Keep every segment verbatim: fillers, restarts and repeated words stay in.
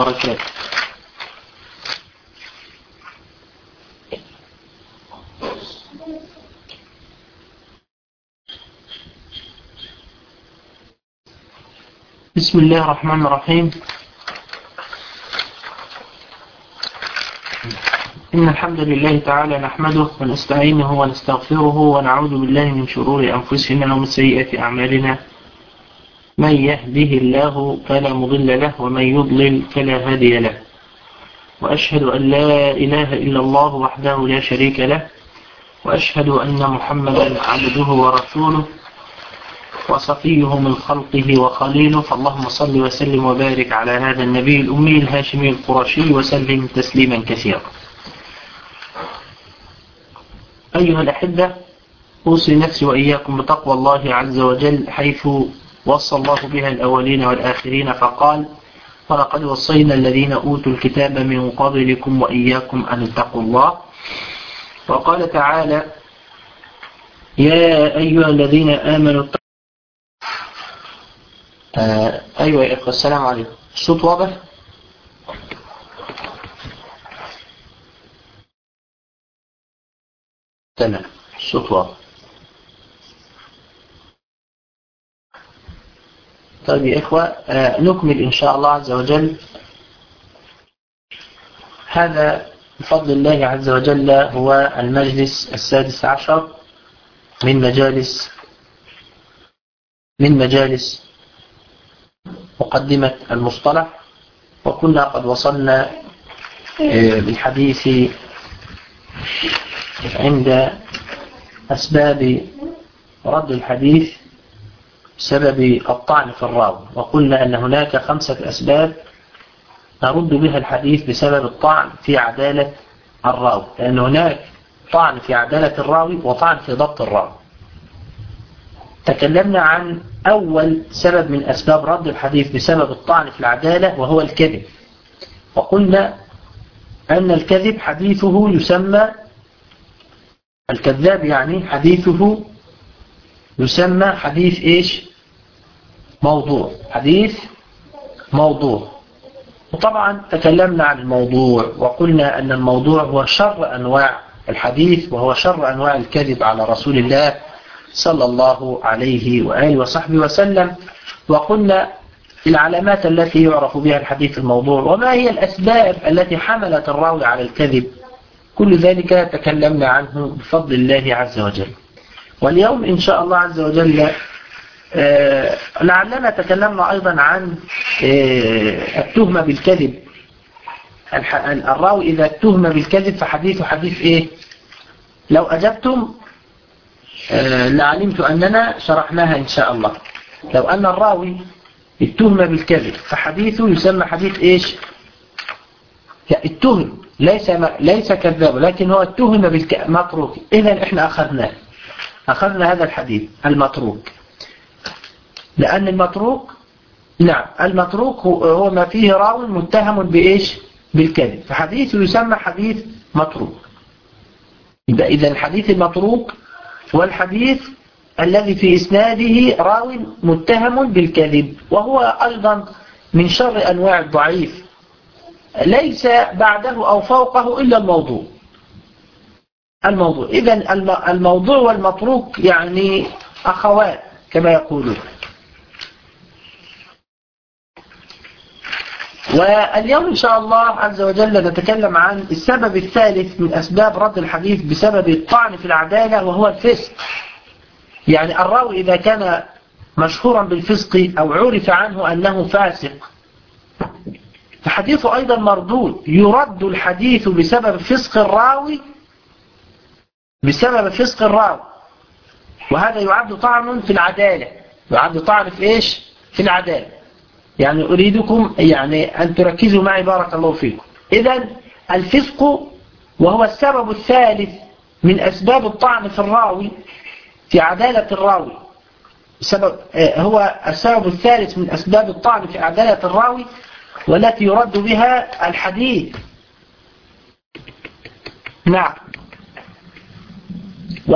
وبركاته. بسم الله الرحمن الرحيم. إن الحمد لله تعالى نحمده ونستعينه ونستغفره ونعوذ بالله من شرور أنفسنا ومن سيئات أعمالنا. من يهده الله فلا مضل له ومن يضلل فلا هادي له، وأشهد أن لا إله إلا الله وحده لا شريك له، وأشهد أن محمدا عبده ورسوله وصفيه من خلقه وخليله، فاللهم صل وسلم وبارك على هذا النبي الأمي الهاشمي القرشي وسلم تسليما كثيرا. أيها الأحبة، أوصي نفسي وإياكم بتقوى الله عز وجل، حيث وصى الله بها الأولين والآخرين فقال: ولقد وصينا الذين أوتوا الكتاب من قبلكم وإياكم أن اتقوا الله. وقال تعالى: يا أيها الذين آمنوا اتقوا. آه أيوة يا إخوة، السلام عليكم. الصوت واضح؟ تمام، الصوت واضح. طيب يا إخوة، آه نكمل إن شاء الله عز وجل. هذا بفضل الله عز وجل هو المجلس السادس عشر من مجالس من مجالس مقدمة المصطلح، وكنا قد وصلنا بالحديث عند أسباب رد الحديث بسبب الطعن في الراوي، وقلنا أن هناك خمسة أسباب نرد بها الحديث بسبب الطعن في عدالة الراوي، لأن هناك طعن في عدالة الراوي وطعن في ضبط الراوي. تكلمنا عن أول سبب من أسباب رد الحديث بسبب الطعن في العدالة، وهو الكذب، وقلنا أن الكذب حديثه يسمى الكذاب، يعني حديثه يسمى حديث إيش؟ موضوع، حديث موضوع. وطبعا تكلمنا عن الموضوع وقلنا أن الموضوع هو شر أنواع الحديث، وهو شر أنواع الكذب على رسول الله صلى الله عليه وآله وصحبه وسلم. وقلنا العلامات التي يعرف بها الحديث الموضوع، وما هي الأسباب التي حملت الراوي على الكذب. كل ذلك تكلمنا عنه بفضل الله عز وجل. واليوم إن شاء الله عز وجل آه لعلنا تكلمنا أيضا عن آه التهمة بالكذب. الراوي إذا اتهم بالكذب فحديثه حديث إيه؟ لو أجبتم آه لعلمت أننا شرحناها إن شاء الله. لو أن الراوي اتهم بالكذب فحديثه يسمى حديث إيش؟ اتهم، ليس ليس كذاب، لكن هو اتهم بالمتروك. إذن إحنا أخذناه أخذنا هذا الحديث المتروك، لأن المتروك نعم المتروك هو ما فيه راوي متهم بإيش؟ بالكذب، فحديثه يسمى حديث متروك. إذا الحديث المتروك والحديث الذي في إسناده راوي متهم بالكذب، وهو أيضا من شر أنواع الضعيف، ليس بعده أو فوقه إلا الموضوع. الموضوع إذن الموضوع والمتروك يعني أخوان كما يقولون. واليوم إن شاء الله عز وجل نتكلم عن السبب الثالث من أسباب رد الحديث بسبب الطعن في العدالة، وهو الفسق. يعني الراوي إذا كان مشهورا بالفسق أو عرف عنه أنه فاسق فحديثه أيضا مردود. يرد الحديث بسبب فسق الراوي بسبب فسق الراوي وهذا يعد طعن في العدالة. يعد طعن في إيش؟ في العدالة. يعني أريدكم يعني أن تركزوا معي بارك الله فيكم. إذن الفسق وهو السبب الثالث من أسباب الطعن في الراوي في عدالة الراوي، سبب هو السبب الثالث من أسباب الطعن في عدالة الراوي والتي يرد بها الحديث. نعم.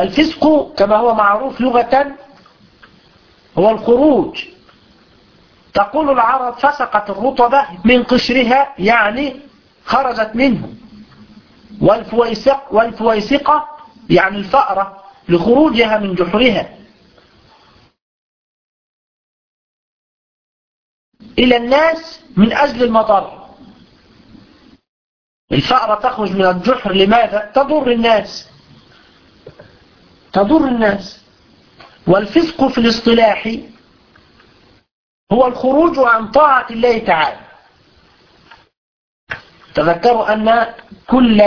والفسق كما هو معروف لغة هو الخروج تقول العرب فسقت الرطبة من قشرها، يعني خرجت منه. والفويسق والفويسقة يعني الفأرة لخروجها من جحرها إلى الناس من أجل المضر. الفأرة تخرج من الجحر لماذا؟ تضر الناس تضر الناس. والفسق في الاصطلاح هو الخروج عن طاعة الله تعالى. تذكروا أن كل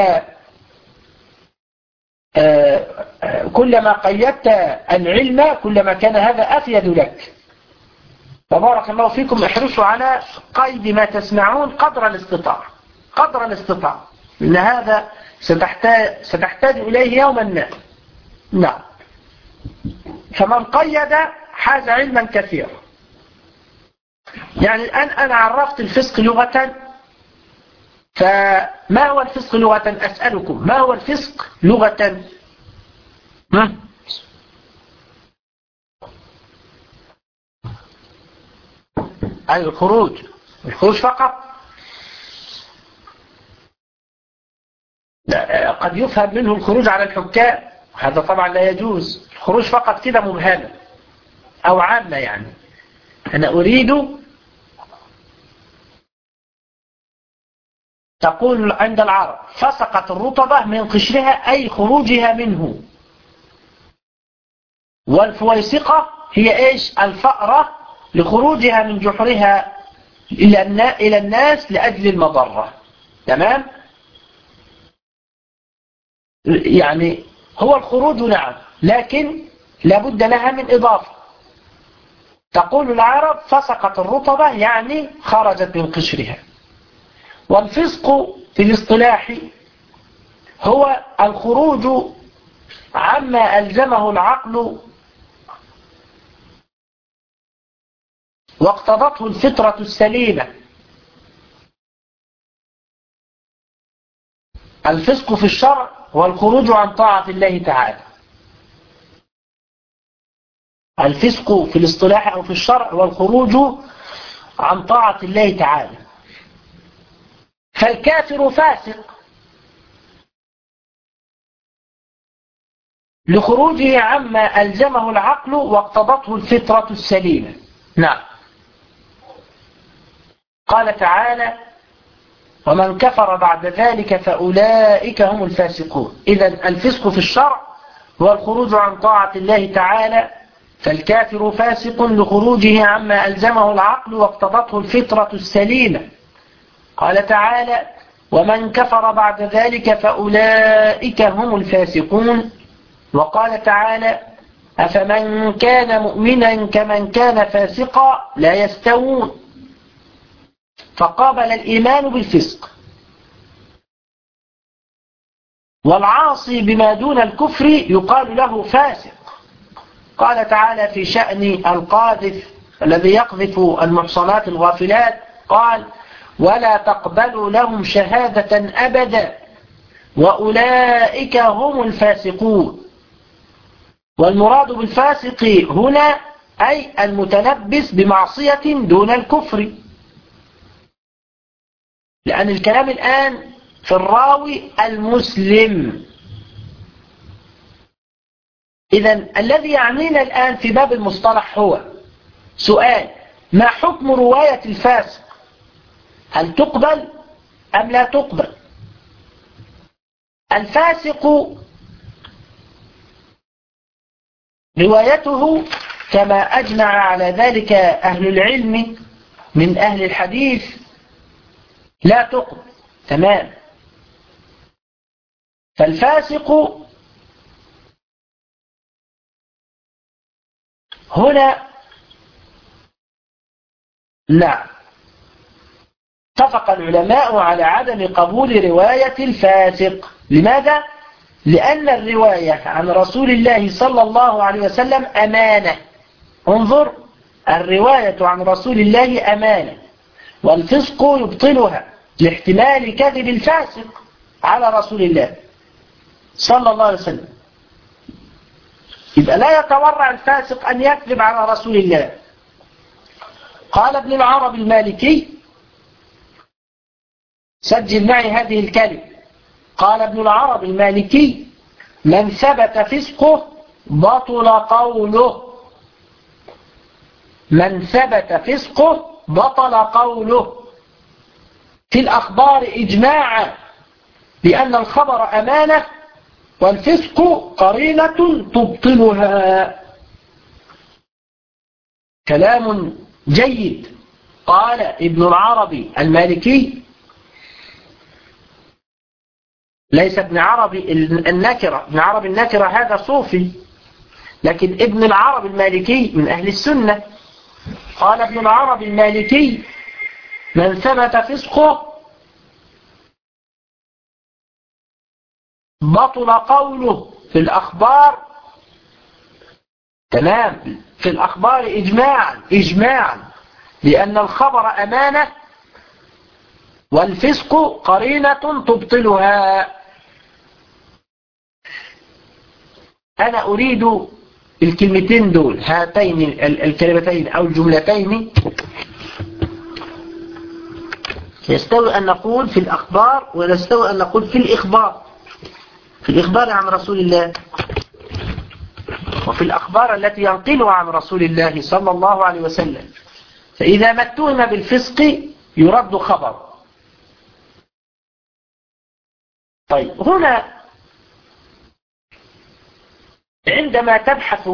كلما قيدت العلم كلما كان هذا أفيد لك. فبارك الله فيكم، احرصوا على قيد ما تسمعون قدر الاستطاعة قدر الاستطاعة إن هذا ستحتاج, ستحتاج إليه يوما ما. نعم. فمن قيد حاز علما كثيرا. يعني الآن أنا عرفت الفسق لغة، فما هو الفسق لغة؟ أسألكم ما هو الفسق لغة؟ ها؟ أي الخروج الخروج فقط. قد يفهم منه الخروج على الحكام، هذا طبعا لا يجوز. الخروج فقط كده مبهمة أو عامة. يعني أنا أريد، تقول عند العرب فسقت الرطبة من قشرها أي خروجها منه. والفويسقة هي إيش؟ الفأرة لخروجها من جحرها إلى الناس لأجل المضرة. تمام؟ يعني هو الخروج نعم، لكن لابد لها من إضافة. تقول العرب فسقت الرطبة يعني خرجت من قشرها. والفسق في الاصطلاح هو الخروج عما ألزمه العقل واقتضته الفطرة السليمة. الفسق في الشرع هو الخروج عن طاعة الله تعالى. الفسق في الاصطلاح أو في الشرع هو الخروج عن طاعة الله تعالى. فالكافر فاسق لخروجه عما ألزمه العقل واقتضته الفطرة السليمة. نعم. قال تعالى ومن كفر بعد ذلك فأولئك هم الفاسقون. إذن الفسق في الشرع هو الخروج عن طاعة الله تعالى، فالكافر فاسق لخروجه عما ألزمه العقل واقتضته الفطرة السليمة. قال تعالى ومن كفر بعد ذلك فأولئك هم الفاسقون. وقال تعالى أفمن كان مؤمنا كمن كان فاسقا لا يستوون. فقابل الإيمان بالفسق. والعاصي بما دون الكفر يقال له فاسق. قال تعالى في شأن القاذف الذي يقذف المحصنات الغافلات قال ولا تقبلوا لهم شهادة أبدا وأولئك هم الفاسقون. والمراد بالفاسق هنا أي المتلبس بمعصية دون الكفر، لأن الكلام الآن في الراوي المسلم. إذن الذي يعنينا الآن في باب المصطلح هو سؤال: ما حكم رواية الفاسق؟ هل تقبل أم لا تقبل؟ الفاسق روايته كما أجمع على ذلك أهل العلم من أهل الحديث لا تقبل. تمام. فالفاسق هنا لا اتفق العلماء على عدم قبول رواية الفاسق. لماذا؟ لأن الرواية عن رسول الله صلى الله عليه وسلم أمانة. انظر، الرواية عن رسول الله أمانة، والفسق يبطلها لاحتمال كذب الفاسق على رسول الله صلى الله عليه وسلم. يبقى لا يتورع الفاسق أن يكذب على رسول الله. قال ابن العربي المالكي، سجل معي هذه الكلمة، قال ابن العربي المالكي: من ثبت فسقه بطل قوله. من ثبت فسقه بطل قوله. في الأخبار إجماعا لأن الخبر أمانة والفسق قرينة تبطلها. كلام جيد. قال ابن العربي المالكي، ليس ابن عربي النكرة، ابن عربي النكرة هذا صوفي، لكن ابن العربي المالكي من أهل السنة. قال ابن العربي المالكي: من ثبت فسقه بطل قوله. في الأخبار، تمام، في الأخبار إجماعا إجماعا لأن الخبر أمانة والفسق قرينة تبطلها. أنا أريد الكلمتين دول، هاتين الكلمتين أو الجملتين، يستوي أن نقول في الأخبار ويستوي أن نقول في الإخبار. في الإخبار عن رسول الله وفي الأخبار التي ينقلها عن رسول الله صلى الله عليه وسلم. فإذا ما اتهم بالفسق يرد خبر. طيب، هنا عندما تبحث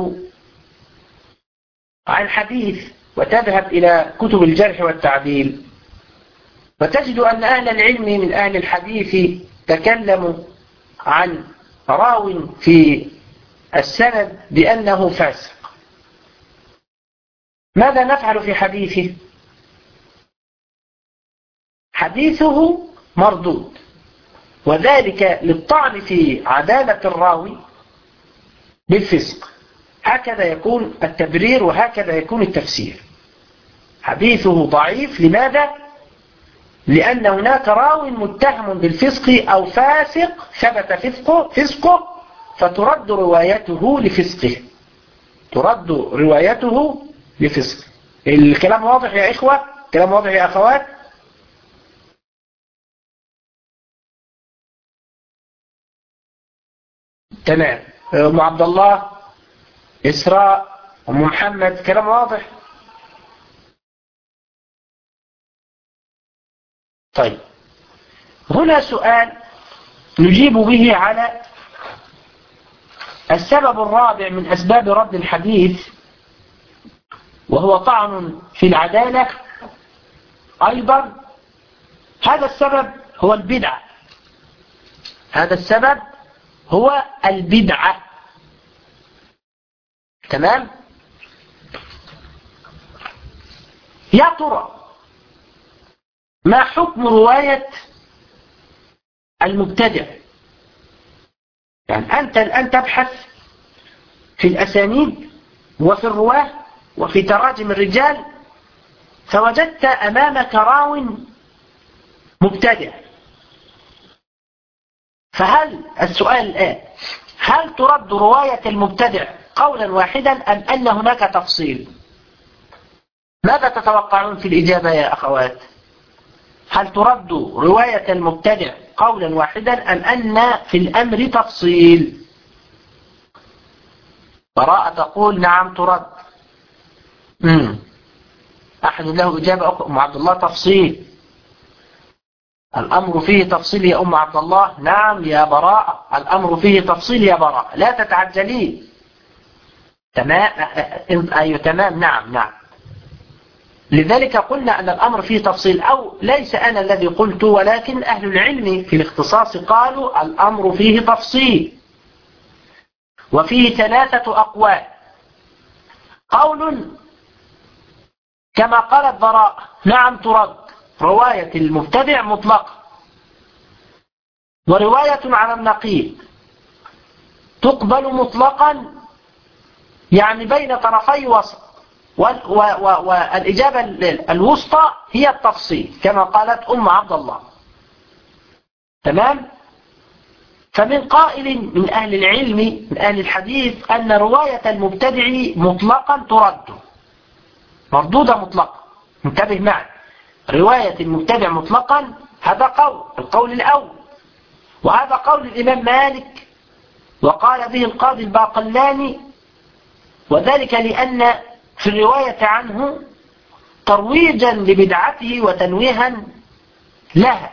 عن حديث وتذهب إلى كتب الجرح والتعديل وتجد أن أهل العلم من أهل الحديث تكلموا عن راو في السند بأنه فاسق، ماذا نفعل في حديثه؟ حديثه مردود، وذلك للطعن في عدالة الراوي بالفسق. هكذا يكون التبرير وهكذا يكون التفسير. حديثه ضعيف، لماذا؟ لأن هناك راو متهم بالفسق أو فاسق ثبت فسقه, فسقه فترد روايته لفسقه. ترد روايته لفسقه. الكلام واضح يا إخوة؟ الكلام واضح يا أخوات؟ تمام. أم عبد الله، إسراء، أم محمد، كلام واضح؟ طيب، هنا سؤال نجيب به على السبب الرابع من أسباب رد الحديث، وهو طعن في العدالة أيضا. هذا السبب هو البدعة. هذا السبب هو البدعة. تمام؟ يا ترى ما حكم رواية المبتدع؟ يعني أنت الآن تبحث في الأسانيد وفي الرواة وفي تراجم الرجال، فوجدت أمامك راو مبتدع. فهل السؤال الآن، هل ترد رواية المبتدع قولا واحدا أم أن هناك تفصيل؟ ماذا تتوقعون في الإجابة يا أخوات؟ هل ترد رواية المبتدع قولا واحدا أم أن في الأمر تفصيل؟ براءة تقول نعم ترد. مم. أحد له إجابة أخرى؟ أم عبد الله تفصيل. الأمر فيه تفصيل يا أم عبد الله. نعم يا براءة، الأمر فيه تفصيل يا براءة، لا تتعجلين. تمام. أيوة تمام. نعم نعم. لذلك قلنا أن الأمر فيه تفصيل، أو ليس أنا الذي قلت ولكن أهل العلم في الاختصاص قالوا الأمر فيه تفصيل، وفيه ثلاثة أقوال. قول كما قالت براء نعم ترد رواية المبتدع مطلقة، ورواية على النقيض تقبل مطلقا، يعني بين طرفي وسط، والإجابة الوسطى هي التفصيل كما قالت أم عبد الله. تمام؟ فمن قائل من أهل العلم من أهل الحديث أن رواية المبتدع مطلقا ترد، مردودة مطلقة، انتبه معي، رواية المبتدع مطلقا هذا قول القول الأول، وهذا قول الإمام مالك وقال به القاضي الباقلاني، وذلك لأن في الرواية عنه ترويجا لبدعته وتنويها لها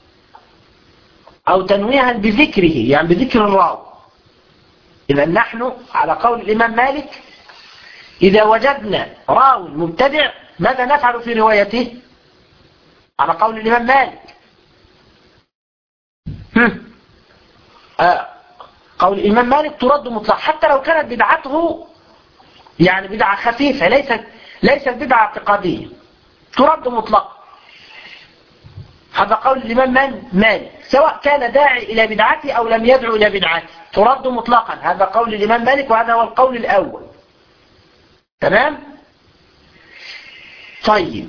أو تنويها بذكره، يعني بذكر الراوي. إذا نحن على قول الإمام مالك إذا وجدنا راوي مبتدع ماذا نفعل في روايته؟ على قول الإمام مالك آه. قول الإمام مالك ترد مطلق حتى لو كانت بدعته يعني بدعة خفيفة، ليست ليست بدعة اعتقادية، ترد مطلق. هذا قول الإمام مالك، سواء كان داعي إلى بدعته أو لم يدعو إلى بدعته ترد مطلقا. هذا قول الإمام مالك، وهذا هو القول الأول. تمام؟ طيب،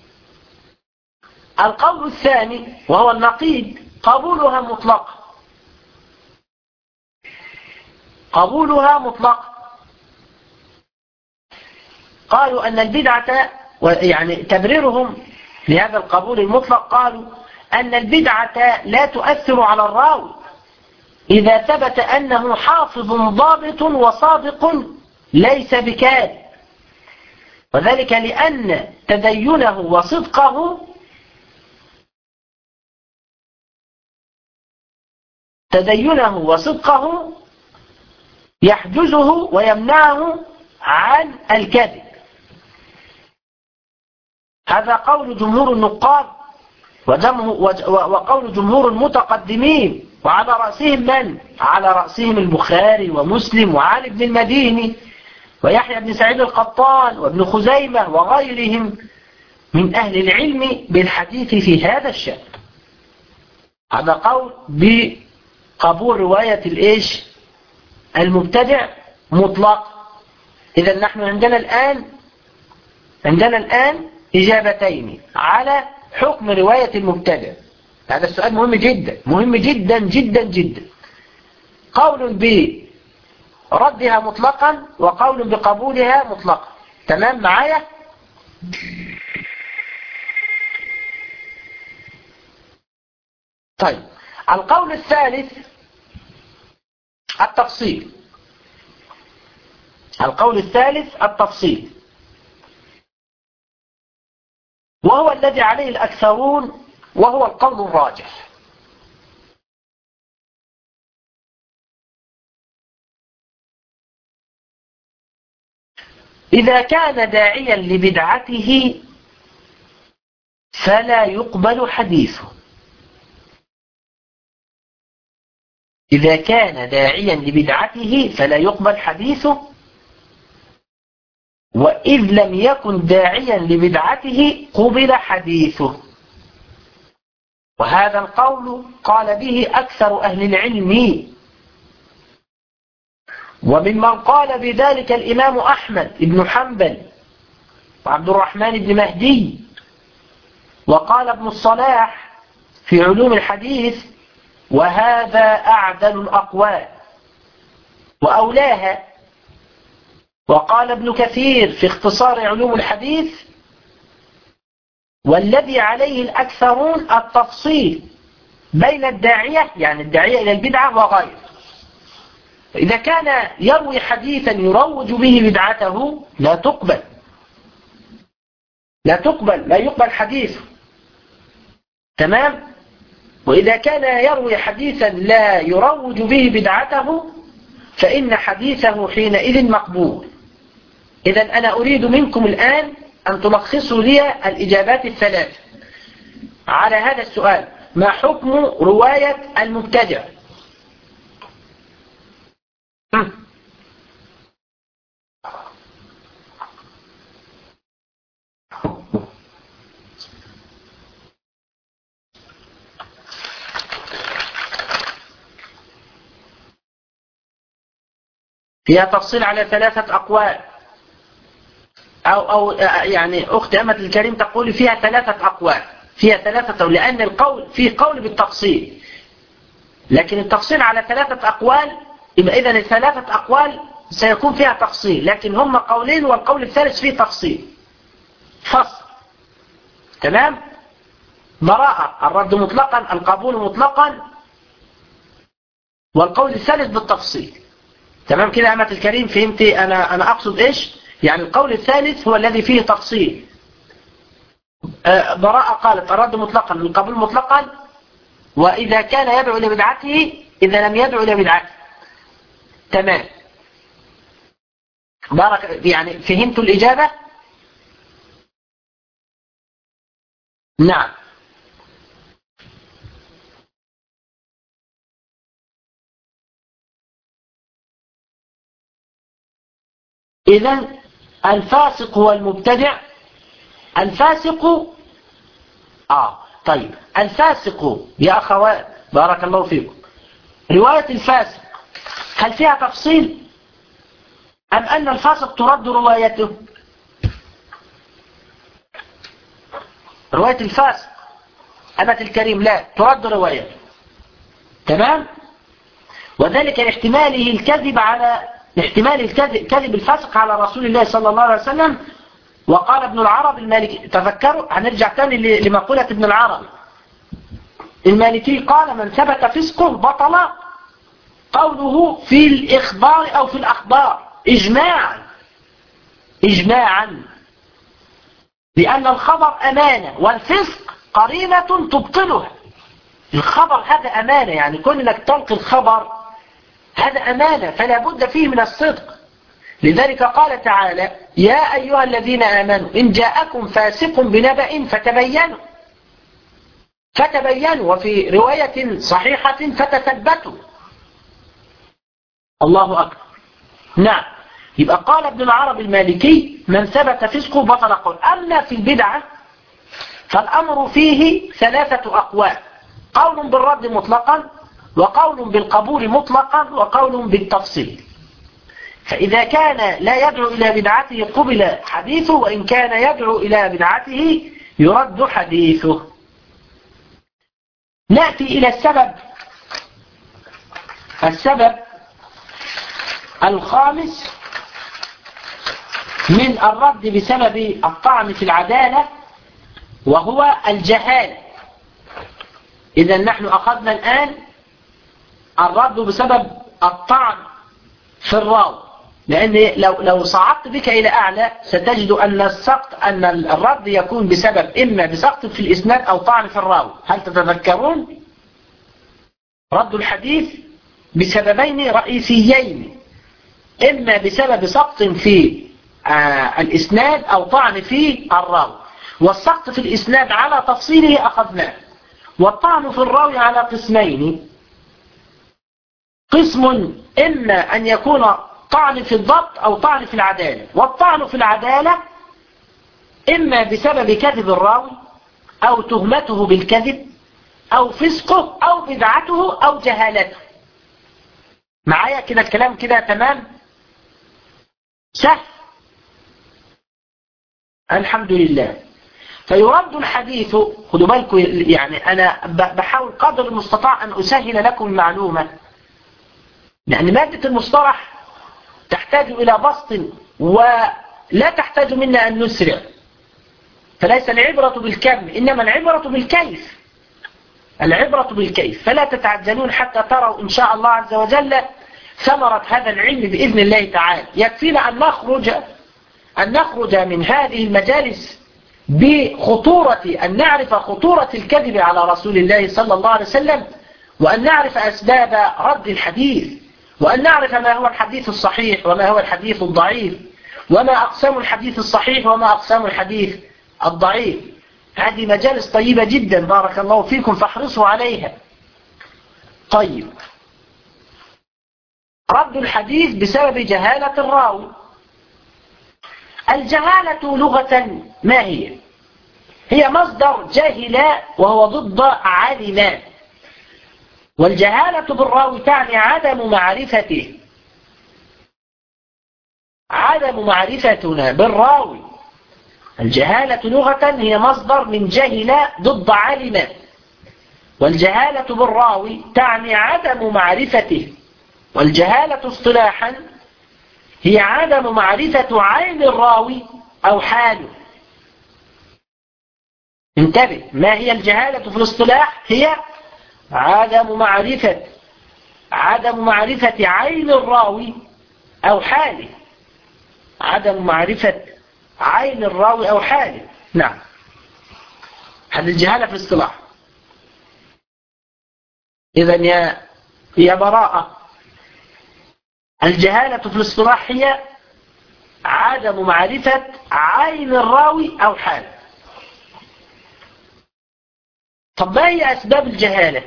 القول الثاني وهو النقيض قبولها مطلق، قبولها مطلق. قالوا أن البدعة، يعني تبريرهم لهذا القبول المطلق، قالوا أن البدعة لا تؤثر على الراوي إذا ثبت أنه حافظ ضابط وصادق ليس بكاذب، وذلك لأن تدينه وصدقه تدينه وصدقه يحجزه ويمنعه عن الكذب. هذا قول جمهور النقاد وقول جمهور المتقدمين، وعلى رأسهم من؟ على رأسهم البخاري ومسلم وعلي بن المديني ويحيى بن سعيد القطان وابن خزيمة وغيرهم من أهل العلم بالحديث في هذا الشأن. هذا قول بقبول رواية الإيش المبتدع مطلق. إذا نحن عندنا الآن عندنا الآن إجابتين على حكم رواية المبتدع. هذا السؤال مهم جدا مهم جدا جدا جدا. قول بردها مطلقا وقول بقبولها مطلقا. تمام معايا؟ طيب، القول الثالث التفصيل. القول الثالث التفصيل، وهو الذي عليه الأكثرون وهو القول الراجح. إذا كان داعيا لبدعته فلا يقبل حديثه. إذا كان داعيا لبدعته فلا يقبل حديثه، وإذ لم يكن داعيا لبدعته قبل حديثه. وهذا القول قال به أكثر أهل العلم، وممن قال بذلك الإمام أحمد بن حنبل وعبد الرحمن بن مهدي، وقال ابن الصلاح في علوم الحديث وهذا أعدل الأقوال وأولاها. وقال ابن كثير في اختصار علوم الحديث والذي عليه الأكثرون التفصيل بين الداعية، يعني الداعية إلى البدعة وغيره. إذا كان يروي حديثا يروج به بدعته لا تقبل لا تقبل لا يقبل حديثه. تمام؟ وإذا كان يروي حديثا لا يروج به بدعته فإن حديثه حينئذ مقبول. إذن أنا أريد منكم الآن أن تلخصوا لي الإجابات الثلاث على هذا السؤال: ما حكم رواية المبتدع؟ فيها تفصيل على ثلاثة أقوال، أو, أو يعني أخت أمة الكريم تقول فيها ثلاثة أقوال، فيها ثلاثة، لأن القول فيه قول بالتفصيل، لكن التفصيل على ثلاثة أقوال، يبقى إذن الثلاثة أقوال سيكون فيها تفصيل، لكن هم قولين والقول الثالث فيه تفصيل فصل. تمام؟ براءة، الرد مطلقا، القبول مطلقا، والقول الثالث بالتفصيل. تمام كده يا أمة الكريم؟ فهمتي أنا أنا أقصد إيش؟ يعني القول الثالث هو الذي فيه تفصيل. آه براءة قالت الرد مطلقا، القبول مطلقا، وإذا كان يدعو إلى بدعته إذا لم يدعو إلى بدعته. تمام. بارك، يعني فهمت الإجابة؟ نعم. إذن الفاسق هو المبتدع. الفاسق آه طيب الفاسق يا أخوات بارك الله فيكم، رواية الفاسق هل فيها تفصيل أم أن الفاسق ترد روايته؟ رواية الفاسق أمة الكريم لا ترد روايته. تمام؟ وذلك لاحتماله الكذب على احتمال الكذب كذب الفاسق على رسول الله صلى الله عليه وسلم. وقال ابن العرب المالكي، تذكروا هنرجع تاني لمقولة ابن العرب المالكي، قال من ثبت فسقه بطل قوله في الإخبار أو في الأخبار إجماعا إجماعا لأن الخبر أمانة والفسق قرينة تبطلها. الخبر هذا أمانة، يعني كون انك تلقي الخبر هذا أمانة فلا بد فيه من الصدق. لذلك قال تعالى يا أيها الذين آمنوا إن جاءكم فاسق بنبأ فتبينوا فتبينوا وفي رواية صحيحة فتثبتوا. الله أكبر. نعم. يبقى قال ابن العرب المالكي من ثبت فسقه بطل قول. أما في البدعة فالأمر فيه ثلاثة أقوال، قول بالرد مطلقا، وقول بالقبول مطلقا، وقول بالتفصيل. فإذا كان لا يدعو إلى بدعته قبل حديثه، وإن كان يدعو إلى بدعته يرد حديثه. نأتي إلى السبب السبب الخامس من الرد بسبب الطعن في العدالة، وهو الجهالة. إذا نحن أخذنا الآن الرد بسبب الطعن في الراوي، لأن لو لو صعدت بك إلى أعلى ستجد أن السقط أن الرد يكون بسبب إما بسقط في الإسناد أو طعن في الراوي. هل تتذكرون؟ رد الحديث بسببين رئيسيين، إما بسبب سقط في آه الإسناد أو طعن في الراوي. والسقط في الإسناد على تفصيله أخذناه، والطعن في الراوي على قسمين. قسم إما أن يكون طعن في الضبط أو طعن في العدالة. والطعن في العدالة إما بسبب كذب الراوي أو تهمته بالكذب أو فسقه أو بدعته أو جهالته. معايا كده الكلام كده تمام؟ سهل الحمد لله. فيرد الحديث، خدوا بالكم يعني أنا بحاول قدر المستطاع أن أسهل لكم المعلومة، يعني مادة المصطلح تحتاج إلى بسط ولا تحتاج منا أن نسرع. فليس العبرة بالكم إنما العبرة بالكيف. العبرة بالكيف. فلا تتعجلون حتى تروا إن شاء الله عز وجل ثمرة هذا العلم بإذن الله تعالى. يكفينا أن نخرج أن نخرج من هذه المجالس بخطورة، أن نعرف خطورة الكذب على رسول الله صلى الله عليه وسلم، وأن نعرف أسباب رد الحديث، وأن نعرف ما هو الحديث الصحيح وما هو الحديث الضعيف، وما أقسام الحديث الصحيح وما أقسام الحديث الضعيف. هذه مجالس طيبة جدا بارك الله فيكم، فاحرصوا عليها. طيب، رد الحديث بسبب جهالة الراوي. الجهالة لغة ما هي؟ هي مصدر جاهل وهو ضد علم. والجهالة بالراوي تعني عدم معرفته، عدم معرفتنا بالراوي. الجهالة لغة هي مصدر من جهل ضد علم، والجهالة بالراوي تعني عدم معرفته. والجهالة اصطلاحا هي عدم معرفة عين الراوي أو حاله. انتبه، ما هي الجهالة في الاصطلاح؟ هي عدم معرفة عدم معرفة عين الراوي أو حاله. عدم معرفة عين الراوي أو حاله. نعم، هذه الجهالة في الاصطلاح. إذن يا يا براءة، الجهالة في الاصطلاح هي عدم معرفة عين الراوي أو حاله. طب ما هي أسباب الجهالة؟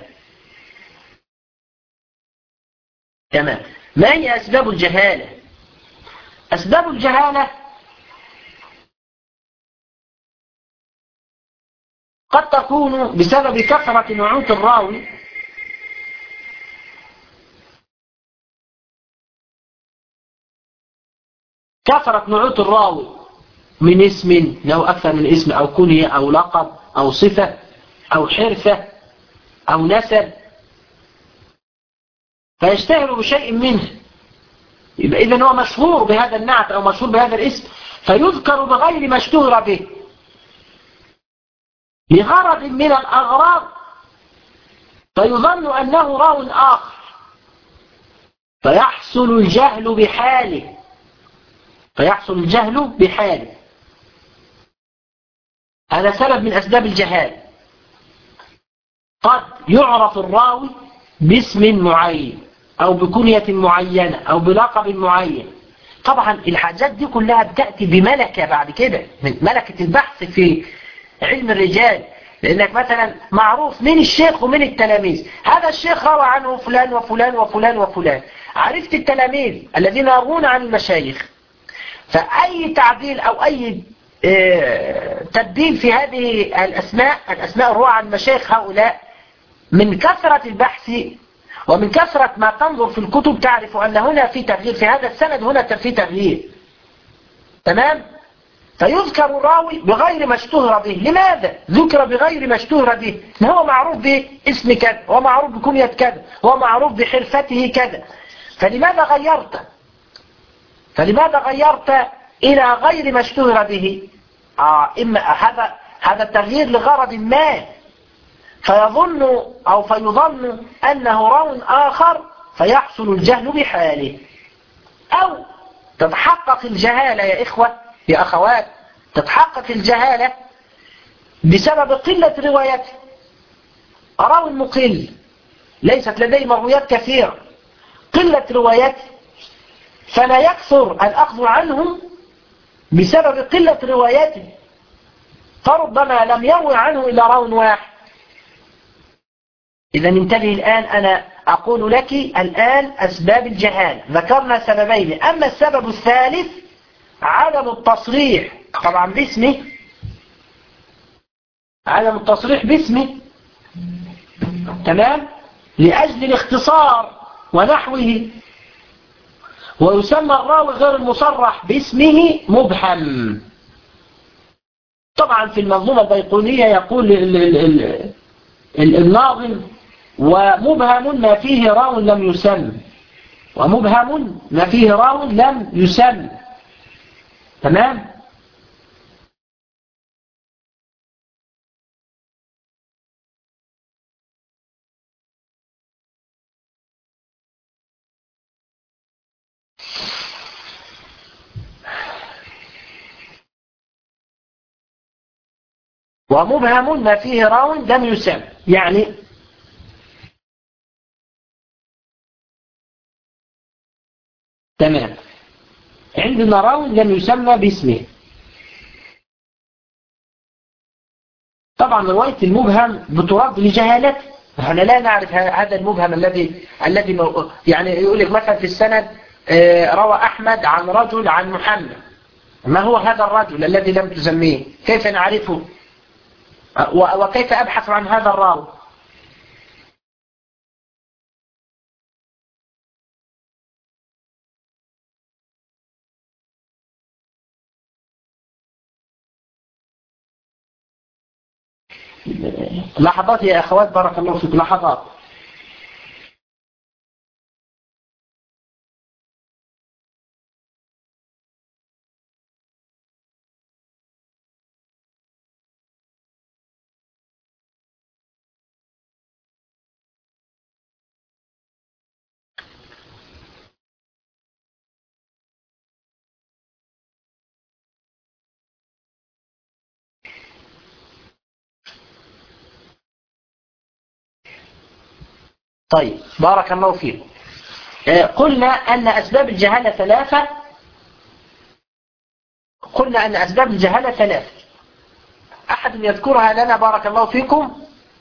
تمام، ما هي أسباب الجهالة؟ أسباب الجهالة قد تكون بسبب كثرة نعوت الراوي كثرة نعوت الراوي من اسم له أكثر من اسم، أو كنية، أو لقب، أو صفة، أو حرفة، أو نسب، فيشتهر بشيء منه. يبقى إذن هو مشهور بهذا النعت أو مشهور بهذا الاسم، فيذكر بغير ما اشتهر به لغرض من الأغراض، فيظن أنه راو آخر، فيحصل الجهل بحاله فيحصل الجهل بحاله هذا سبب من أسباب الجهال. قد يعرف الراوي باسم معين، أو بكنية معينة، أو بلقب معين. طبعا الحاجات دي كلها بتأتي بملكة بعد كده، من ملكة البحث في علم الرجال. لأنك مثلا معروف من الشيخ ومن التلاميذ، هذا الشيخ روى عنه فلان وفلان وفلان وفلان، عرفت التلاميذ الذين يروون عن المشايخ، فأي تعديل أو أي تبديل في هذه الأسماء الأسماء الروى عن المشايخ هؤلاء، من كثرة البحث ومن كثرة ما تنظر في الكتب تعرف أن هنا في تغيير في هذا السند، هنا في تغيير. تمام؟ فيذكر الراوي بغير ما اشتهر به. لماذا ذكر بغير ما اشتهر به؟ ما هو معروف باسم كذا، هو معروف بكنية كذا، هو معروف بحرفته كذا، فلماذا غيرت فلماذا غيرت إلى غير ما اشتهر به؟ آه إما هذا هذا التغيير لغرض ما، فيظن أو فيظن أنه راو آخر، فيحصل الجهل بحاله. أو تتحقق الجهالة يا إخوة يا أخوات، تتحقق الجهالة بسبب قلة روايته. راو مقل ليست لديه مرويات كثيرة، قلة روايته، فلا يكثر الأخذ عنه بسبب قلة روايته، فربما لم يروي عنه إلا راو واحد. إذا انتبه الآن، أنا أقول لك الآن أسباب الجهالة، ذكرنا سببين. أما السبب الثالث عدم التصريح طبعا باسمه، عدم التصريح باسمه، تمام، لأجل الاختصار ونحوه. ويسمى الراوي غير المصرح باسمه مبهم. طبعا في المنظومة البيقونية يقول ال ال ال ال الناظم: ومبهم ما فيه راو لم يسم ومبهم ما فيه راو لم يسم. تمام. ومبهم ما فيه راو لم يسم، يعني تمام، عندنا راو لم يسمى باسمه. طبعا رواية المبهم بترد لجهالته، احنا لا نعرف هذا المبهم الذي الذي يعني يقول لك مثلا في السند روى أحمد عن رجل عن محمد، ما هو هذا الرجل الذي لم تسميه؟ كيف نعرفه؟ وكيف أبحث عن هذا الراوي؟ لحظات يا أخوات، بارك الله فيك، لحظات. طيب بارك الله فيك. قلنا أن أسباب الجهالة ثلاثة. قلنا أن أسباب الجهالة ثلاثة. أحد يذكرها لنا بارك الله فيكم؟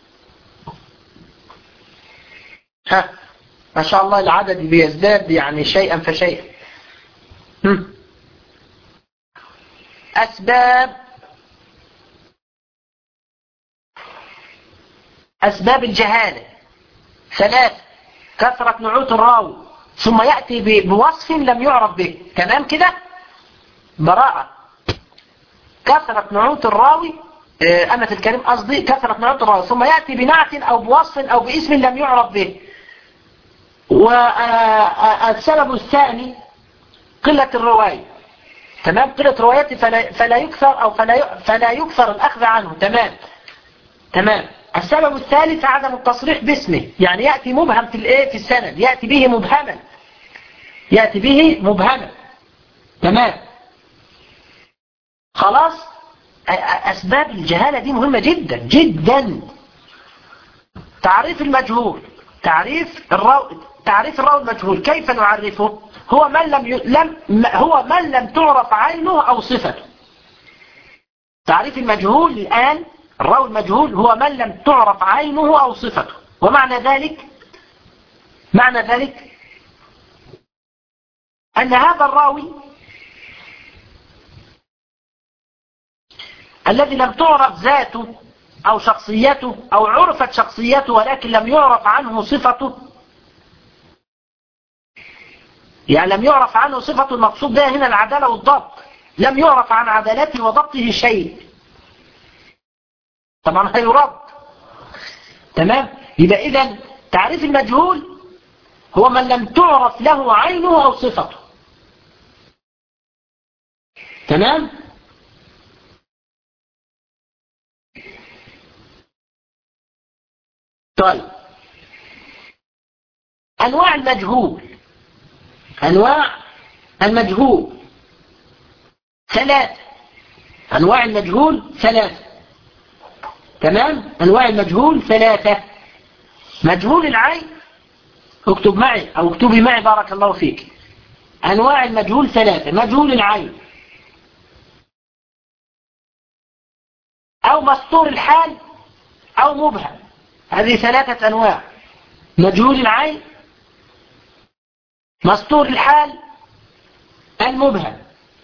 ها ما شاء الله العدد بيزداد يعني شيئا فشيئا. هم. أسباب أسباب الجهالة ثلاثة. كثرة نعوت الراوي ثم يأتي بوصف لم يعرف به. تمام كده؟ براءة. كثرة نعوت الراوي أمة الكريم قصدي كثرة نعوت الراوي ثم يأتي بنعت أو بوصف أو باسم لم يعرف به. والسبب الثاني قلة الرواية. تمام. قلة روايته فلا, فلا يكثر أو فلا, فلا يكثر الأخذ عنه. تمام تمام. السبب الثالث عدم التصريح باسمه، يعني يأتي مبهم في الايه في السند، يأتي به مبهما يأتي به مبهما. تمام. خلاص. أسباب الجهالة دي مهمة جدا جدا. تعريف المجهول. تعريف الراوي تعريف الراوي المجهول كيف نعرفه؟ هو من لم ي... لم هو من لم تعرف عينه أو صفته. تعريف المجهول الآن الراوي المجهول هو من لم تعرف عينه أو صفته. ومعنى ذلك معنى ذلك أن هذا الراوي الذي لم تعرف ذاته أو شخصيته أو عرفت شخصيته ولكن لم يعرف عنه صفته، يعني لم يعرف عنه صفته. المقصود ده هنا العدالة والضبط. لم يعرف عن عدالته وضبطه شيء، طبعا هيرد. تمام. يبقى إذن تعريف المجهول هو من لم تعرف له عينه أو صفته. تمام. طيب أنواع المجهول. أنواع المجهول ثلاثة. أنواع المجهول ثلاثة. تمام. أنواع المجهول ثلاثة. مجهول العين، اكتب معي أو اكتبي معي بارك الله فيك. أنواع المجهول ثلاثة. مجهول العين أو مستور الحال أو مبهم. هذه ثلاثة أنواع. مجهول العين، مستور الحال، المبهم.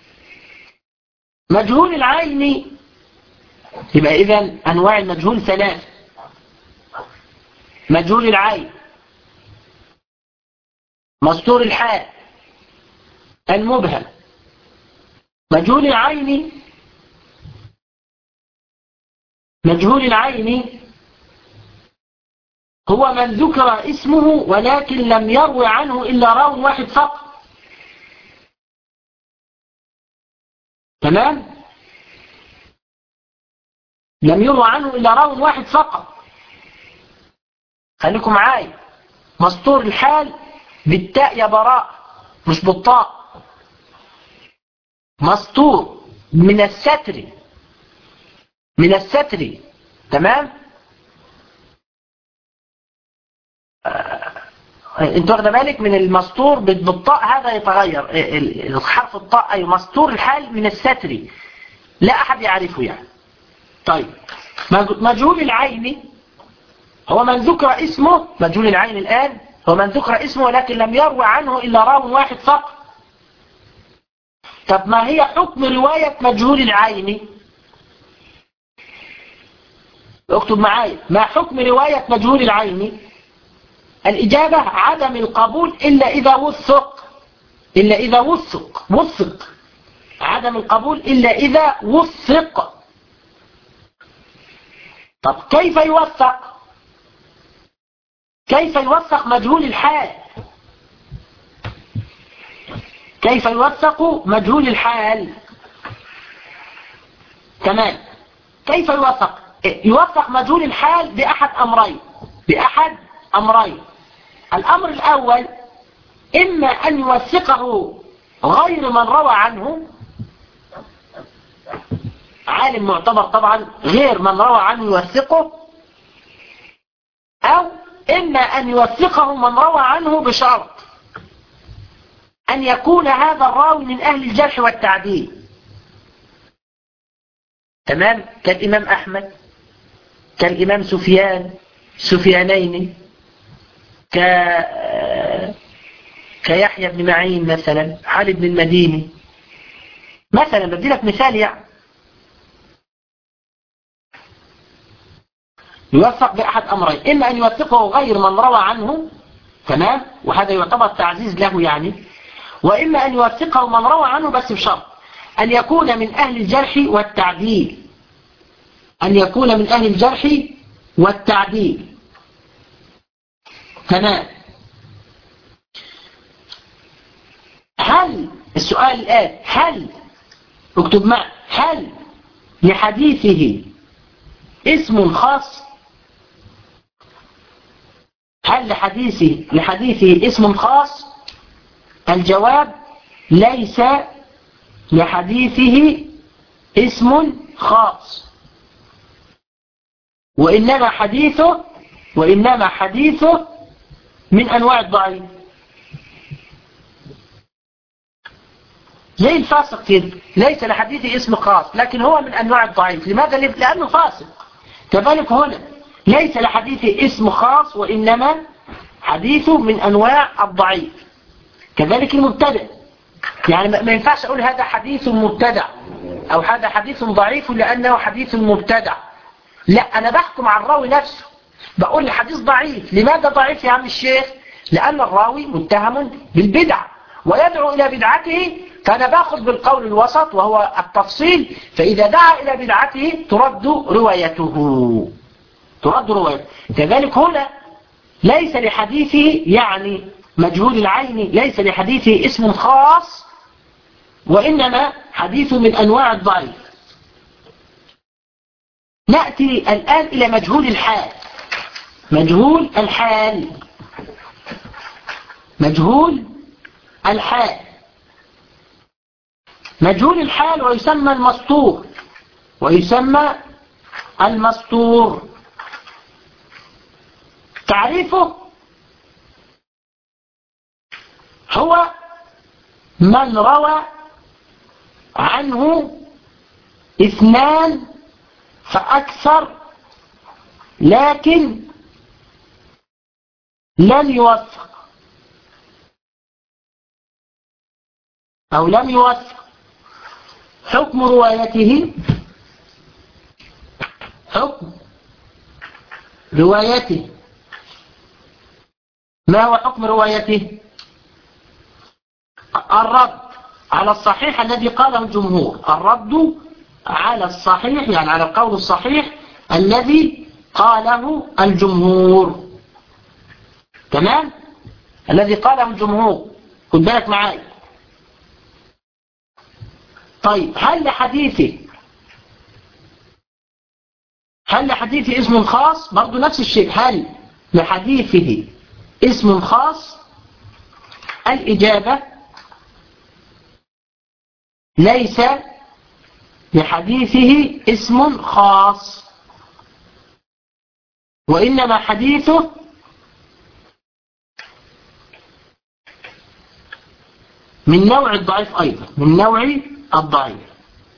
مجهول العين يبقى إذن أنواع المجهول ثلاثة. مجهول العين، مستور الحال، المبهم. مجهول العين مجهول العين هو من ذكر اسمه ولكن لم يروي عنه إلا راو واحد فقط. تمام. لم يروى عنه إلا راو واحد فقط. خليكم معايا. مستور الحال بالتاء يا براء مش بالطاء. مستور من الستر من الستر. تمام. آه. انت واخد بالك من المستور بالطاء هذا يتغير الحرف الطاء. أي مستور الحال من الستر لا أحد يعرفه يعني. طيب مجهول العين هو من ذكر اسمه. مجهول العين الآن هو من ذكر اسمه ولكن لم يروى عنه إلا راو واحد فقط. طب ما هي حكم رواية مجهول العين؟ اكتب معايا. ما حكم رواية مجهول العين؟ الإجابة عدم القبول إلا إذا وثق. إلا إذا وثق وثق عدم القبول إلا إذا وثق. طب كيف يوثق؟ كيف يوثق مجهول الحال؟ كيف يوثق مجهول الحال؟ تمام. كيف يوثق؟ يوثق مجهول الحال بأحد أمرين. بأحد أمرين. الأمر الأول إما أن يوثقه غير من روى عنه، عالم معتبر طبعا غير من روى عنه يوثقه، أو وإما أن يوثقه من روى عنه بشرط أن يكون هذا الراوي من أهل الجرح والتعديل. تمام؟ كالإمام أحمد، كالإمام سفيان، سفيانين، ك... كيحيى بن معين مثلا، علي بن المديني مثلا. بدي لك مثال يعني. يوثق بأحد أمرين، إما أن يوثقه غير من روى عنه، تمام، وهذا يعتبر تعزيز له يعني، وإما أن يوثقه من روى عنه بس بشرط أن يكون من أهل الجرح والتعديل، أن يكون من أهل الجرح والتعديل. تمام. هل السؤال الآن، هل اكتب معي، هل لحديثه اسم خاص؟ هل لحديثه لحديثه اسم خاص؟ الجواب ليس لحديثه اسم خاص، وإنما حديثه وإنما حديثه من أنواع الضعيف، زي الفاسق كده، ليس لحديثه اسم خاص لكن هو من أنواع الضعيف. لماذا؟ لأنه فاسق. كذلك هنا ليس لحديثه اسم خاص وإنما حديثه من أنواع الضعيف. كذلك المبتدع، يعني ما ينفعش أقول هذا حديث مبتدع أو هذا حديث ضعيف لأنه حديث مبتدع. لا، أنا بحكم على الراوي نفسه، بقول الحديث ضعيف. لماذا ضعيف يا عم الشيخ؟ لأن الراوي متهم بالبدع ويدعو إلى بدعته، فأنا باخذ بالقول الوسط وهو التفصيل. فإذا دعا إلى بدعته ترد روايته ترد روايته. كذلك هنا ليس لحديثه، يعني مجهول العين، ليس لحديثه اسم خاص وإنما حديثه من أنواع الضعيف. نأتي الآن إلى مجهول الحال. مجهول الحال مجهول الحال مجهول الحال ويسمى المسطور ويسمى المسطور. تعريفه هو من روى عنه اثنان فأكثر لكن لم يوثق أو لم يوثق. حكم روايته حكم روايته ما هو حكم روايته؟ الرد على الصحيح الذي قاله الجمهور. الرد على الصحيح، يعني على القول الصحيح الذي قاله الجمهور. تمام؟ الذي قاله الجمهور، خد بالك معايا. طيب، هل لحديثه هل لحديثه اسم خاص؟ برضو نفس الشيء. هل لحديثه اسم خاص؟ الإجابة ليس لحديثه اسم خاص، وإنما حديثه من نوع الضعيف أيضا، من نوع الضعيف.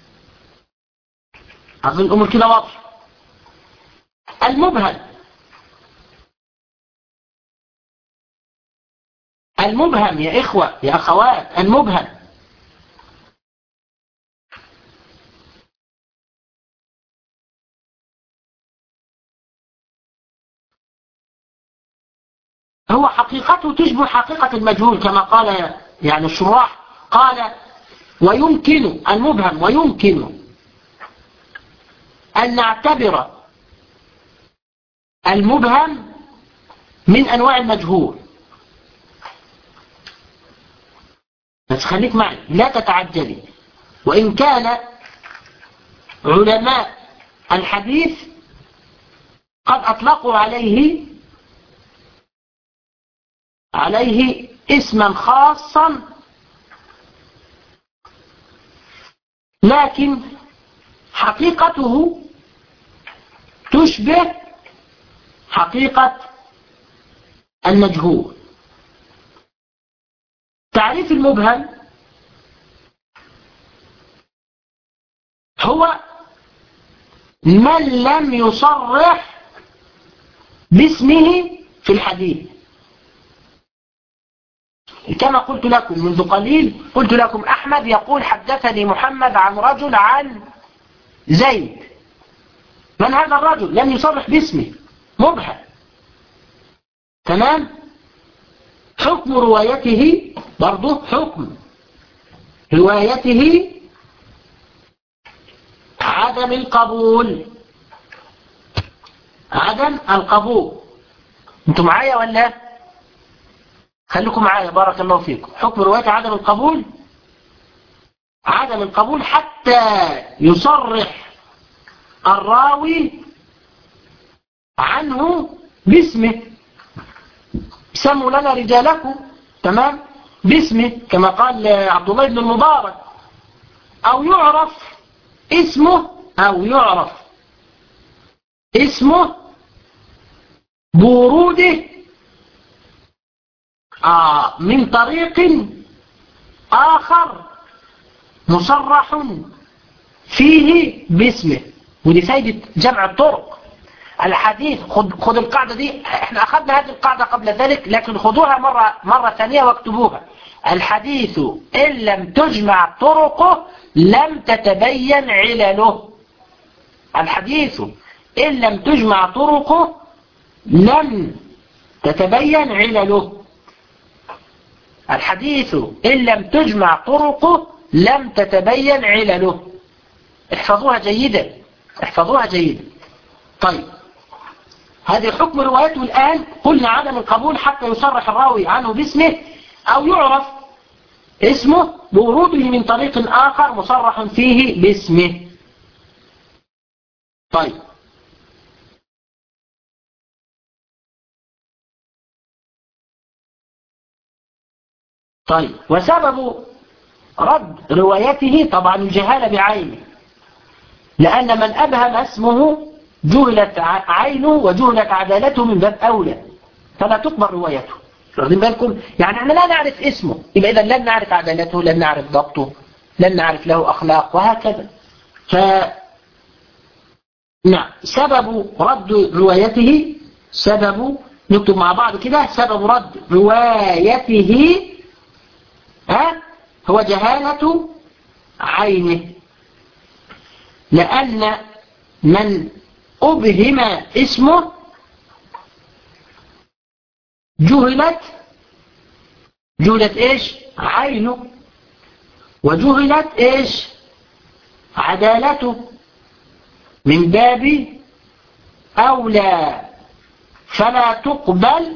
أظن الأمور كده واضحة. المبهم المبهم يا إخوة يا أخوات، المبهم هو حقيقته تشبه حقيقة المجهول كما قال يعني الشراح. قال ويمكن المبهم ويمكن أن نعتبر المبهم من أنواع المجهول. بس خليك معي لا تتعجلي. وإن كان علماء الحديث قد أطلقوا عليه عليه اسما خاصا، لكن حقيقته تشبه حقيقة المجهول. تعريف المبهم هو من لم يصرح باسمه في الحديث، كما قلت لكم منذ قليل، قلت لكم أحمد يقول حدثني محمد عن رجل عن زيد. من هذا الرجل؟ لم يصرح باسمه، مبهم. تمام. حكم روايته برضه حكم روايته عدم القبول، عدم القبول. انتم معايا ولا؟ خليكم معايا بارك الله فيكم. حكم روايته عدم القبول، عدم القبول حتى يصرح الراوي عنه باسمه. سموا لنا رجالكم، تمام، باسمه كما قال عبد الله بن المبارك، أو يعرف اسمه أو يعرف اسمه بوروده آه من طريق آخر مصرح فيه باسمه. ودي فايدة جمع الطرق. الحديث خد, خد القاعدة دي، احنا أخذنا هذه القاعدة قبل ذلك، لكن خذوها مرة, مرة ثانية واكتبوها. الحديث إن لم تجمع طرقه لم تتبين علله. الحديث إن لم تجمع طرقه لم تتبين علله. الحديث إن لم تجمع طرقه لم تتبين علله. احفظوها جيدا، احفظوها جيدا. طيب، هذه حكم روايته الآن. قلنا عدم القبول حتى يصرح الراوي عنه باسمه أو يعرف اسمه بوروده من طريق آخر مصرح فيه باسمه. طيب، طيب وسبب رد روايته طبعا الجهالة بعينه، لأن من أبهم اسمه جهلت عينه وجهلت عدالته من باب أولى، فلا تقبل روايته. واخدين بالكم؟ يعني احنا لا نعرف اسمه، يبقى إذا لن نعرف عدالته، لن نعرف ضبطه، لن نعرف له أخلاق، وهكذا. ف نعم، سبب رد روايته، سبب، نكتب مع بعض كده، سبب رد روايته ها هو جهالة عينه، لأن من أبهم اسمه جهلت جهلت إيش؟ عينه، وجهلت إيش؟ عدالته من باب أولى، فلا تقبل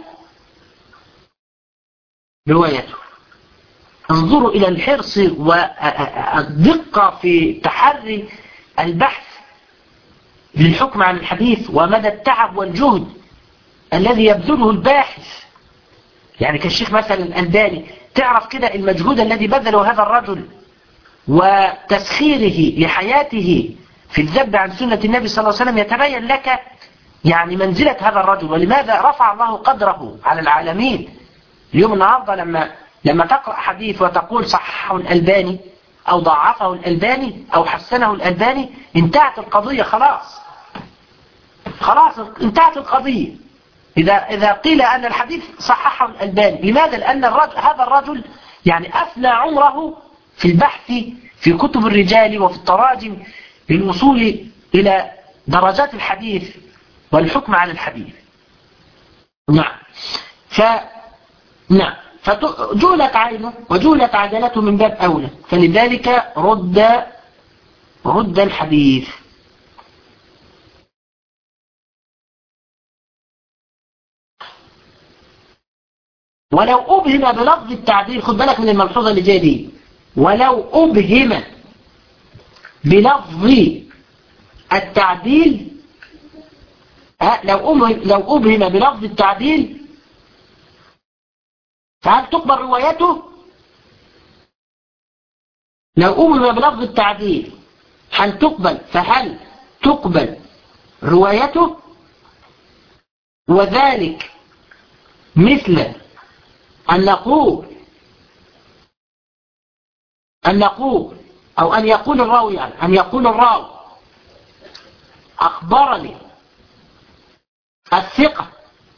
روايته. انظروا إلى الحرص والدقة في تحري البحث للحكم عن الحديث، ومدى التعب والجهد الذي يبذله الباحث. يعني كالشيخ مثلا الألباني، تعرف كده المجهود الذي بذله هذا الرجل وتسخيره لحياته في الذب عن سنة النبي صلى الله عليه وسلم، يتبين لك يعني منزلة هذا الرجل ولماذا رفع الله قدره على العالمين. اليوم النهاردة لما لما تقرأ حديث وتقول صححه الألباني أو ضعفه الألباني أو حسنه الألباني، انتهت القضية خلاص، خلاص انتهت القضية. إذا إذا قيل أن الحديث صححه الألباني، لماذا؟ لأن الرجل هذا الرجل يعني أفنى عمره في البحث في كتب الرجال وفي التراجم للوصول إلى درجات الحديث والحكم على الحديث. نعم، ف نعم فجهلت عينه وجهلت عدالته من باب أولى، فلذلك رد رد الحديث. ولو أبهم بلفظ التعديل، خد بالك من الملحوظة اللي جايه دي، ولو أبهم بلفظ التعديل، ها لو أبهم لو أبهم بلفظ التعديل فهل تقبل روايته؟ لو أبهم بلفظ التعديل هل تقبل فهل تقبل روايته؟ وذلك مثل أن نقول أن نقول أو أن يقول الراوي يعني أن يقول الراوي أخبرني الثقة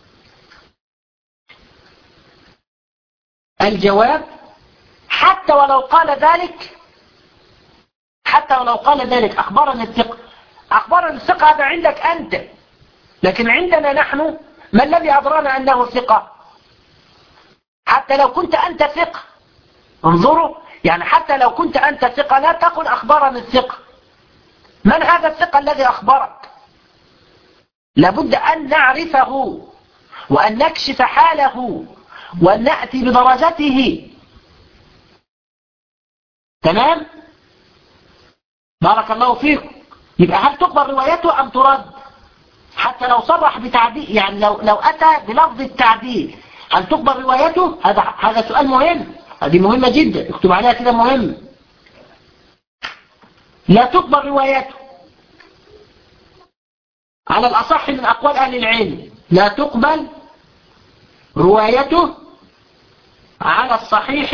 الجواب، حتى ولو قال ذلك حتى ولو قال ذلك أخبرني الثقة. أخبرني الثقة هذا عندك أنت، لكن عندنا نحن ما الذي أدرانا أنه ثقة؟ حتى لو كنت أنت ثقة، انظروا، يعني حتى لو كنت أنت ثقة لا تقل أخبرني الثقة. من هذا الثقة الذي أخبرك؟ لابد أن نعرفه وأن نكشف حاله وأن نأتي بدرجته. تمام؟ بارك الله فيكم. يبقى هل تقبل روايته أم ترد؟ حتى لو صرح بتعديل، يعني لو لو أتى بلفظ التعديل هل تقبل روايته؟ هذا هذا سؤال مهم، هذه مهمة جدا، اكتب عليها كده مهم. لا تقبل روايته على الأصح من أقوال أهل العلم، لا تقبل روايته على الصحيح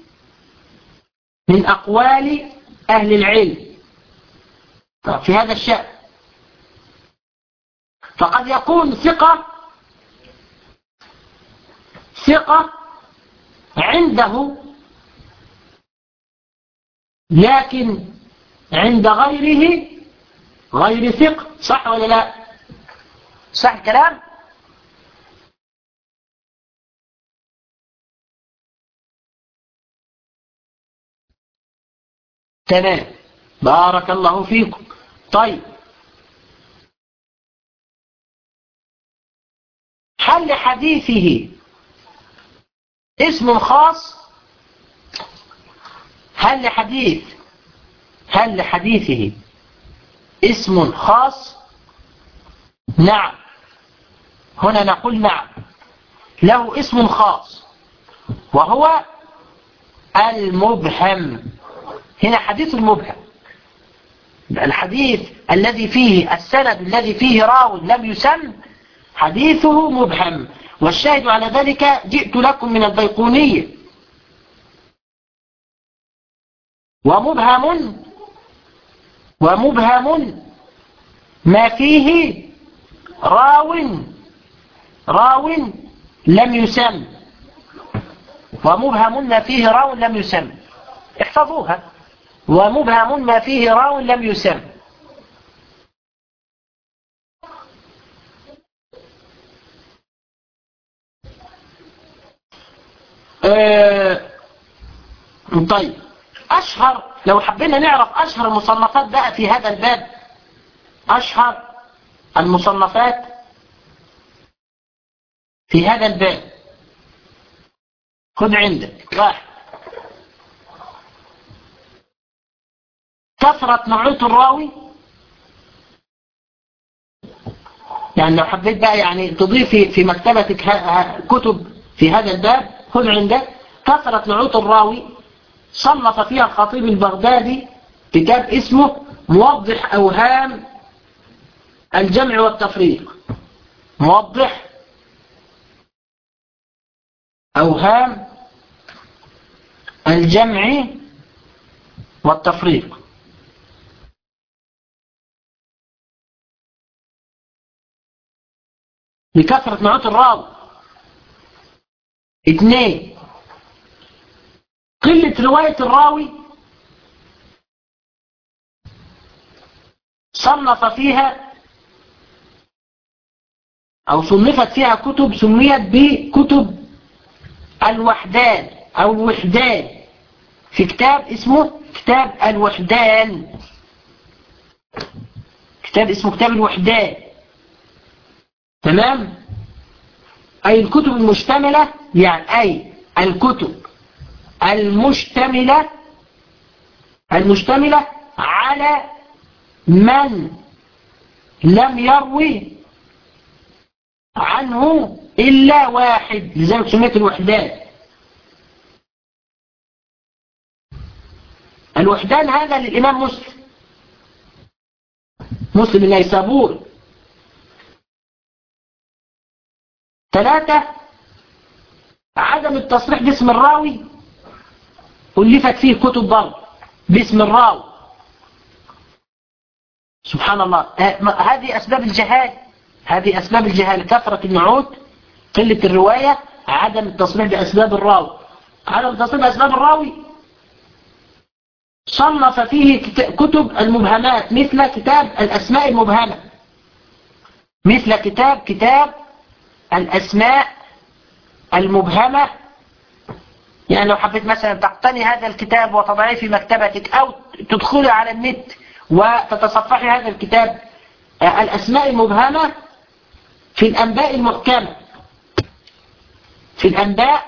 من أقوال أهل العلم. طب في هذا الشأن فقد يكون ثقة ثقة عنده لكن عند غيره غير ثقة، صح ولا لا؟ صح الكلام؟ تمام، بارك الله فيكم. طيب، هل لحديثه اسم خاص؟ هل لحديث هل لحديثه اسم خاص؟ نعم، هنا نقول نعم، له اسم خاص وهو المبهم. هنا حديث المبهم، الحديث الذي فيه السند الذي فيه راو لم يسم حديثه مبهم. والشاهد على ذلك جئت لكم من البيقونية. ومبهم ومبهم ما فيه راو راو لم يسم ومبهم ما فيه راو لم يسم. احفظوها، ومبهم ما فيه راو لم يسم. اه طيب، أشهر لو حبينا نعرف أشهر المصنفات بقى في هذا الباب، أشهر المصنفات في هذا الباب، خذ عندك واحد، كثرة نعوت الراوي. يعني لو حبيت بقى يعني تضيف في مكتبتك كتب في هذا الباب، خذ عندك كثرة نعوت الراوي. صنف فيها الخطيب البغدادي كتاب اسمه موضح أوهام الجمع والتفريق. موضح أوهام الجمع والتفريق. لكثرة نعوت الراوي. اثنين، قلة رواية الراوي. صنف فيها أو صنفت فيها كتب سميت بكتب الوحدان أو الوحدان. في كتاب اسمه كتاب الوحدان، كتاب اسمه كتاب الوحدان. تمام؟ أي الكتب المشتملة، يعني أي الكتب المشتملة المشتملة على من لم يروي عنه إلا واحد، لذلك سميت الوحدان. الوحدان هذا للإمام مسلم مسلم النيسابوري. ثلاثة، عدم التصريح باسم الراوي ألفت فيه كتب برضه باسم الراوي. سبحان الله. هذه أسباب الجهال، هذه أسباب الجهال، كثرة النعوت، قلة الرواية، عدم التصريح بأسباب الراوي. عدم التصريح بأسباب الراوي صنف فيه كتب المبهمات، مثل كتاب الأسماء المبهمة، مثل كتاب كتاب الأسماء المبهمة. يعني لو حبيت مثلا تقتني هذا الكتاب وتضعيه في مكتبتك، أو تدخلي على النت وتتصفحي هذا الكتاب، الأسماء المبهمة في الأنباء المحكمة، في الأنباء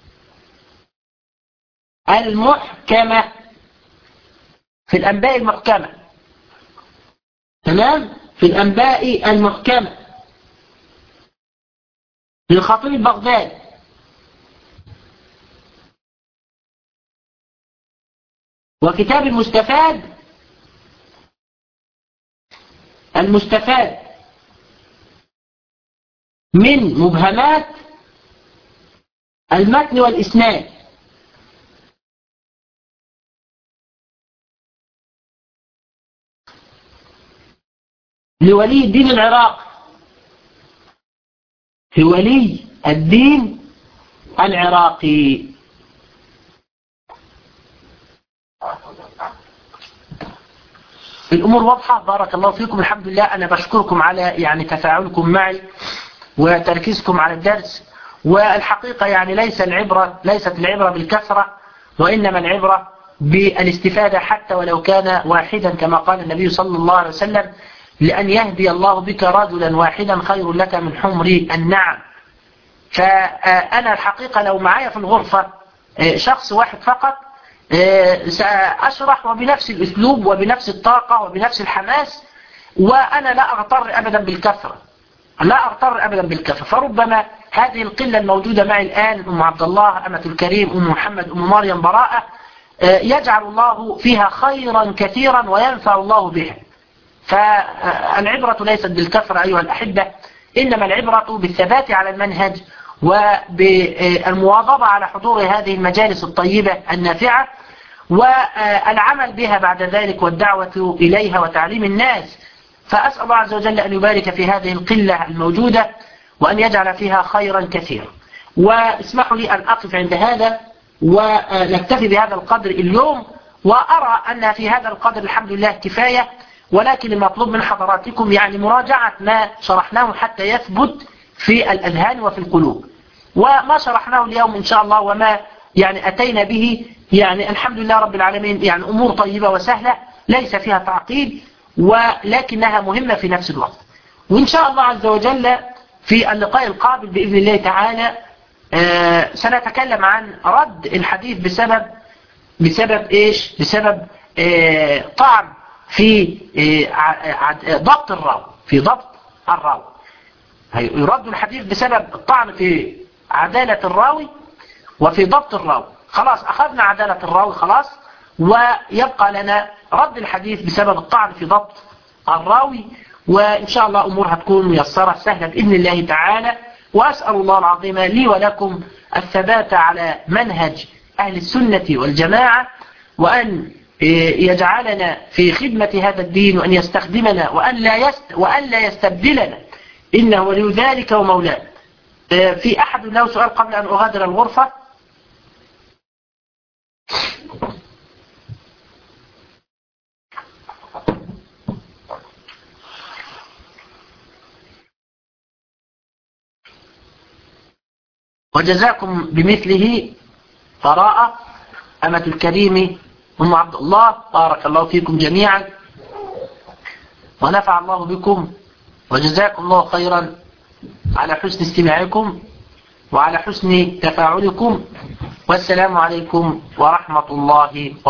المحكمة، في الأنباء المحكمة، تمام، في الأنباء المحكمة للخطيب البغدادي. وكتاب المستفاد، المستفاد من مبهمات المتن والإسناد لولي الدين العراقي، لولي الدين العراقي. الأمور واضحة، بارك الله فيكم. الحمد لله، أنا بشكركم على يعني تفاعلكم معي وتركيزكم على الدرس. والحقيقة يعني ليس العبرة ليست العبرة بالكثرة، وإنما العبرة بالاستفادة، حتى ولو كان واحدا، كما قال النبي صلى الله عليه وسلم: لأن يهدي الله بك رجلا واحدا خير لك من حمر النعم. فأنا الحقيقة لو معايا في الغرفة شخص واحد فقط سأشرح وبنفس الأسلوب وبنفس الطاقة وبنفس الحماس، وأنا لا أغتر أبدا بالكثرة، لا أغتر أبدا بالكثرة. فربما هذه القلة الموجودة معي الآن، أم عبد الله، أمة الكريم، أم محمد، أم مريم، براءة، يجعل الله فيها خيرا كثيرا وينفع الله بها. فالعبرة ليست بالكثرة أيها الأحبة، إنما العبرة بالثبات على المنهج وبالمواظبة على حضور هذه المجالس الطيبة النافعة، والعمل بها بعد ذلك، والدعوة إليها وتعليم الناس. فأسأل الله عز وجل أن يبارك في هذه القلة الموجودة، وأن يجعل فيها خيرا كثيرا. واسمحوا لي أن أقف عند هذا ونكتفي بهذا القدر اليوم، وأرى أن في هذا القدر الحمد لله كفاية. ولكن المطلوب من حضراتكم يعني مراجعة ما شرحناه حتى يثبت في الأذهان وفي القلوب. وما شرحناه اليوم إن شاء الله وما يعني أتينا به، يعني الحمد لله رب العالمين، يعني أمور طيبة وسهلة ليس فيها تعقيد، ولكنها مهمة في نفس الوقت. وإن شاء الله عز وجل في اللقاء القابل بإذن الله تعالى آه سنتكلم عن رد الحديث بسبب بسبب إيش؟ بسبب آه طعن في آه ضبط الراوي، في ضبط الراوي. يرد الحديث بسبب الطعن في عدالة الراوي وفي ضبط الراوي. خلاص أخذنا عدالة الراوي خلاص، ويبقى لنا رد الحديث بسبب الطعن في ضبط الراوي. وإن شاء الله أمورها تكون ميسرة سهلة بإذن الله تعالى. وأسأل الله العظيم لي ولكم الثبات على منهج أهل السنة والجماعة، وأن يجعلنا في خدمة هذا الدين، وأن يستخدمنا، وأن لا يست وأن لا يستبدلنا، إنه ولي ذلك ومولاه. في أحد له سؤال قبل أن أغادر الغرفة؟ وجزاكم بمثله براءة، أمة الكريم، أم عبد الله، بارك الله فيكم جميعا ونفع الله بكم، وجزاكم الله خيرا على حسن استماعكم وعلى حسن تفاعلكم. والسلام عليكم ورحمة الله وبركاته.